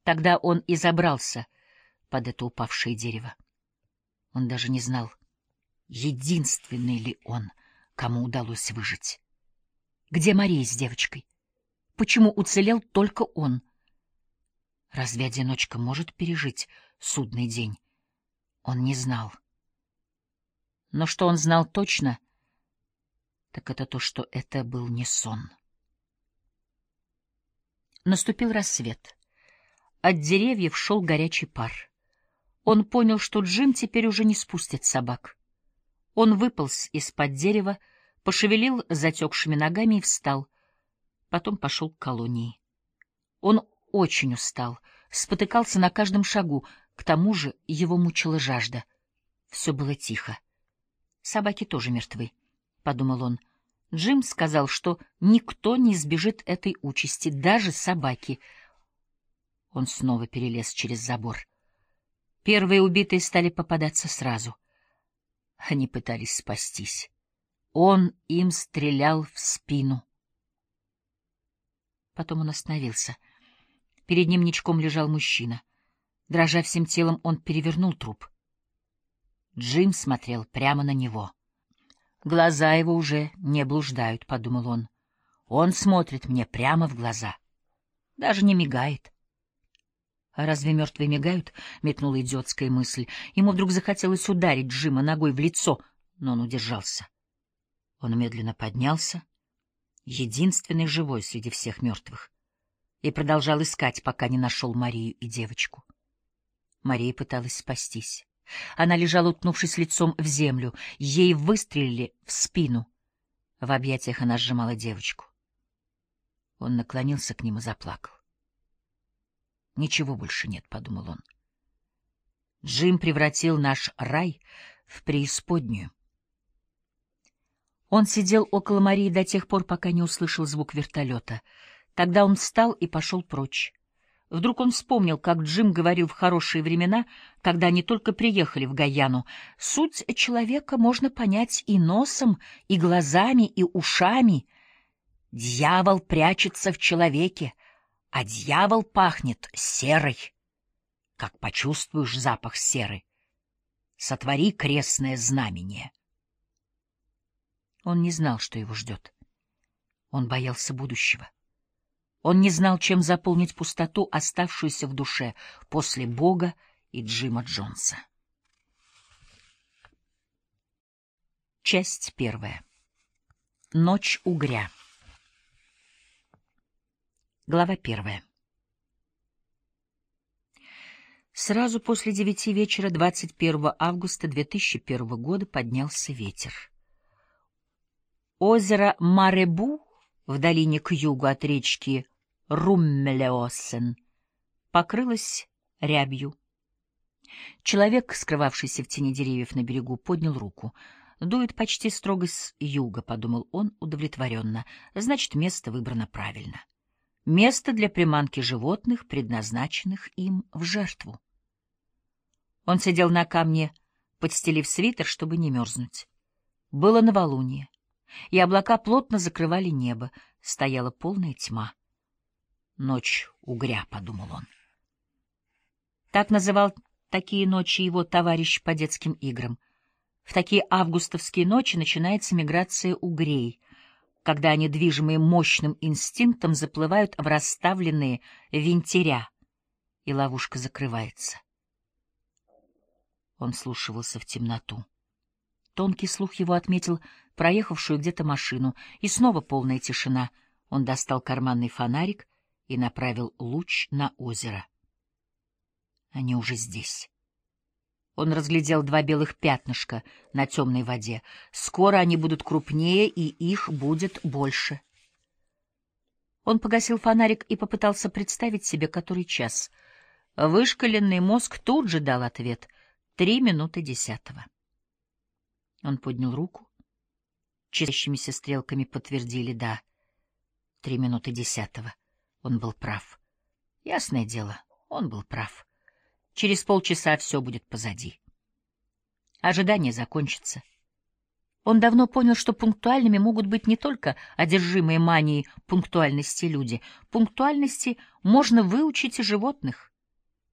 Тогда он и забрался под это упавшее дерево. Он даже не знал, единственный ли он, кому удалось выжить. Где Мария с девочкой? Почему уцелел только он? Разве одиночка может пережить судный день? Он не знал. Но что он знал точно, так это то, что это был не сон. Наступил рассвет. От деревьев шел горячий пар. Он понял, что Джим теперь уже не спустит собак. Он выполз из-под дерева, пошевелил затекшими ногами и встал. Потом пошел к колонии. Он очень устал, спотыкался на каждом шагу, к тому же его мучила жажда. Все было тихо. «Собаки тоже мертвы», — подумал он. Джим сказал, что никто не избежит этой участи, даже собаки. Он снова перелез через забор. Первые убитые стали попадаться сразу. Они пытались спастись. Он им стрелял в спину. Потом он остановился. Перед ним ничком лежал мужчина. Дрожа всем телом, он перевернул труп. Джим смотрел прямо на него. «Глаза его уже не блуждают», — подумал он. «Он смотрит мне прямо в глаза. Даже не мигает». «А разве мертвые мигают?» — метнула идиотская мысль. Ему вдруг захотелось ударить Джима ногой в лицо, но он удержался. Он медленно поднялся, единственный живой среди всех мертвых, и продолжал искать, пока не нашел Марию и девочку. Мария пыталась спастись. Она лежала, уткнувшись лицом в землю. Ей выстрелили в спину. В объятиях она сжимала девочку. Он наклонился к ним и заплакал. «Ничего больше нет», — подумал он. Джим превратил наш рай в преисподнюю. Он сидел около Марии до тех пор, пока не услышал звук вертолета. Тогда он встал и пошел прочь. Вдруг он вспомнил, как Джим говорил в хорошие времена, когда они только приехали в Гайану: «Суть человека можно понять и носом, и глазами, и ушами. Дьявол прячется в человеке, а дьявол пахнет серой. Как почувствуешь запах серы, сотвори крестное знамение». Он не знал, что его ждет. Он боялся будущего. Он не знал, чем заполнить пустоту, оставшуюся в душе после Бога и Джима Джонса. Часть первая. Ночь угря. Глава первая. Сразу после 9 вечера 21 августа 2001 года поднялся ветер. Озеро Маребу в долине к югу от речки Руммелеосен покрылось рябью. Человек, скрывавшийся в тени деревьев на берегу, поднял руку. «Дует почти строго с юга», — подумал он удовлетворенно. «Значит, место выбрано правильно. Место для приманки животных, предназначенных им в жертву». Он сидел на камне, подстелив свитер, чтобы не мерзнуть. Было новолуние, и облака плотно закрывали небо. Стояла полная тьма. «Ночь угря», — подумал он. Так называл такие ночи его товарищ по детским играм. В такие августовские ночи начинается миграция угрей, когда они, движимые мощным инстинктом, заплывают в расставленные винтиря, и ловушка закрывается. Он вслушивался в темноту. Тонкий слух его отметил проехавшую где-то машину, и снова полная тишина. Он достал карманный фонарик и направил луч на озеро. Они уже здесь. Он разглядел 2 белых пятнышка на темной воде. Скоро они будут крупнее, и их будет больше. Он погасил фонарик и попытался представить себе, который час. Вышкаленный мозг тут же дал ответ: 9:03. Он поднял руку. Чистящимися стрелками подтвердили: да, 9:03. Он был прав. Ясное дело, он был прав. Через полчаса все будет позади. Ожидание закончится. Он давно понял, что пунктуальными могут быть не только одержимые манией пунктуальности люди. Пунктуальности можно выучить и животных.